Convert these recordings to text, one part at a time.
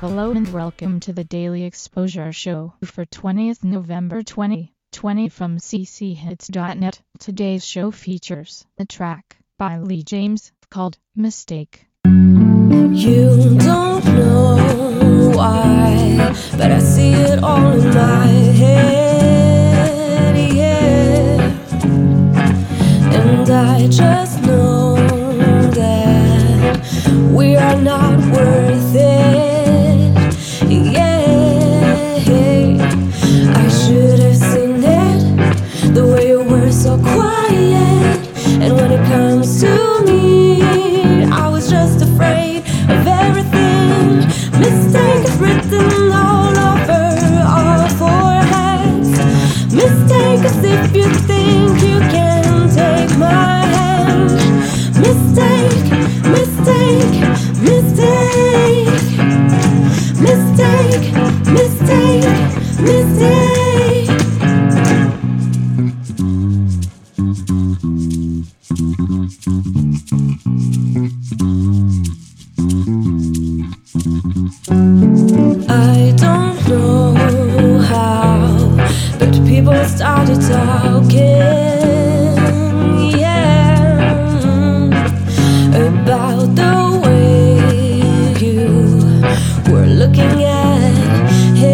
Hello and welcome to the Daily Exposure Show for 20th November 2020 from cchits.net. Today's show features a track by Lee James called Mistake. You don't know why, but I see it all in my head, yeah. And I just know that we are not worth it, yeah. I should have seen it, the way you were so quiet. And when it comes to me, I was just afraid of everything. Mistake is written all over our foreheads. Mistake as if you think you can take my hand. Mistake, mistake, mistake. Mistake, mistake, mistake. I don't know how, but people started talking, yeah, about the way you were looking at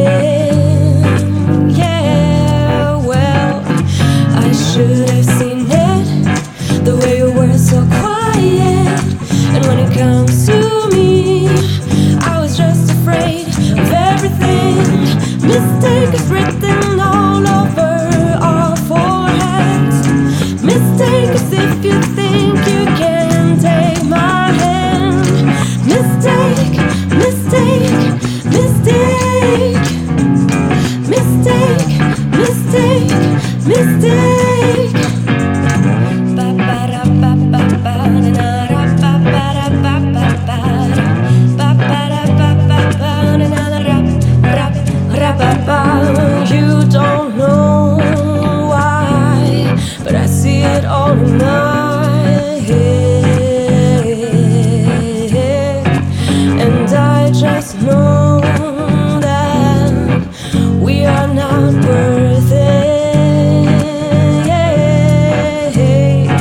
him, yeah. Well, I should have seen it, the way you were so quiet. And when it comes to me, I was just afraid of everything. Mistake is written all over our foreheads. Mistake as if you think you can take my hand. Mistake, mistake, mistake. Mistake, mistake, mistake. You don't know why, but I see it all in my head. And I just know that we are not worth it, yeah.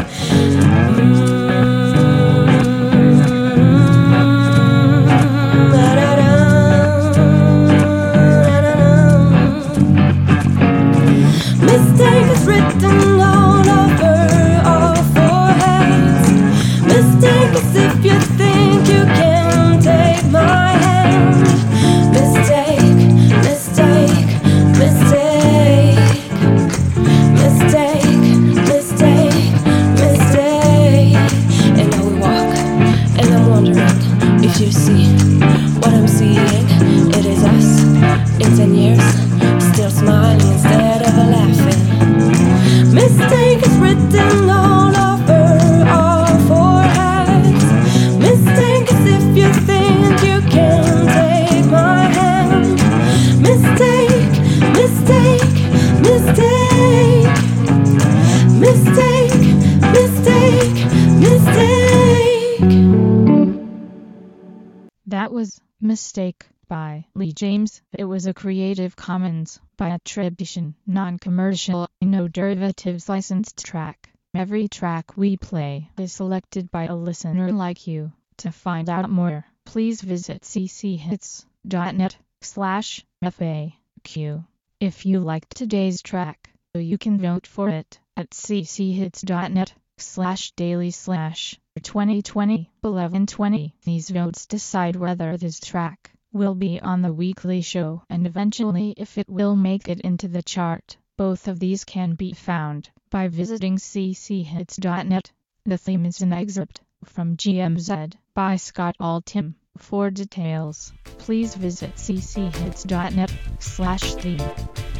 Mistake is written all over our foreheads. Mistake as if you think you can take my hand. Mistake, mistake, mistake. Mistake, mistake, mistake. And now we walk, and I'm wondering if you see what I'm seeing. It is us in 10 years, still smiling instead of laughing. Mistake is written all over our foreheads. Mistake as if you think you can take my hand. Mistake, mistake, mistake. Mistake, mistake, mistake. That was Mistake by Lee James. It was a Creative Commons by attribution, non-commercial, no derivatives licensed track. Every track we play is selected by a listener like you. To find out more, please visit cchits.net/FAQ. If you liked today's track, you can vote for it at cchits.net/daily/2020-1120. These votes decide whether this track will be on the weekly show and eventually if it will make it into the chart. Both of these can be found by visiting cchits.net. The theme is an excerpt from GMZ by Scott Altham. For details, please visit cchits.net/theme.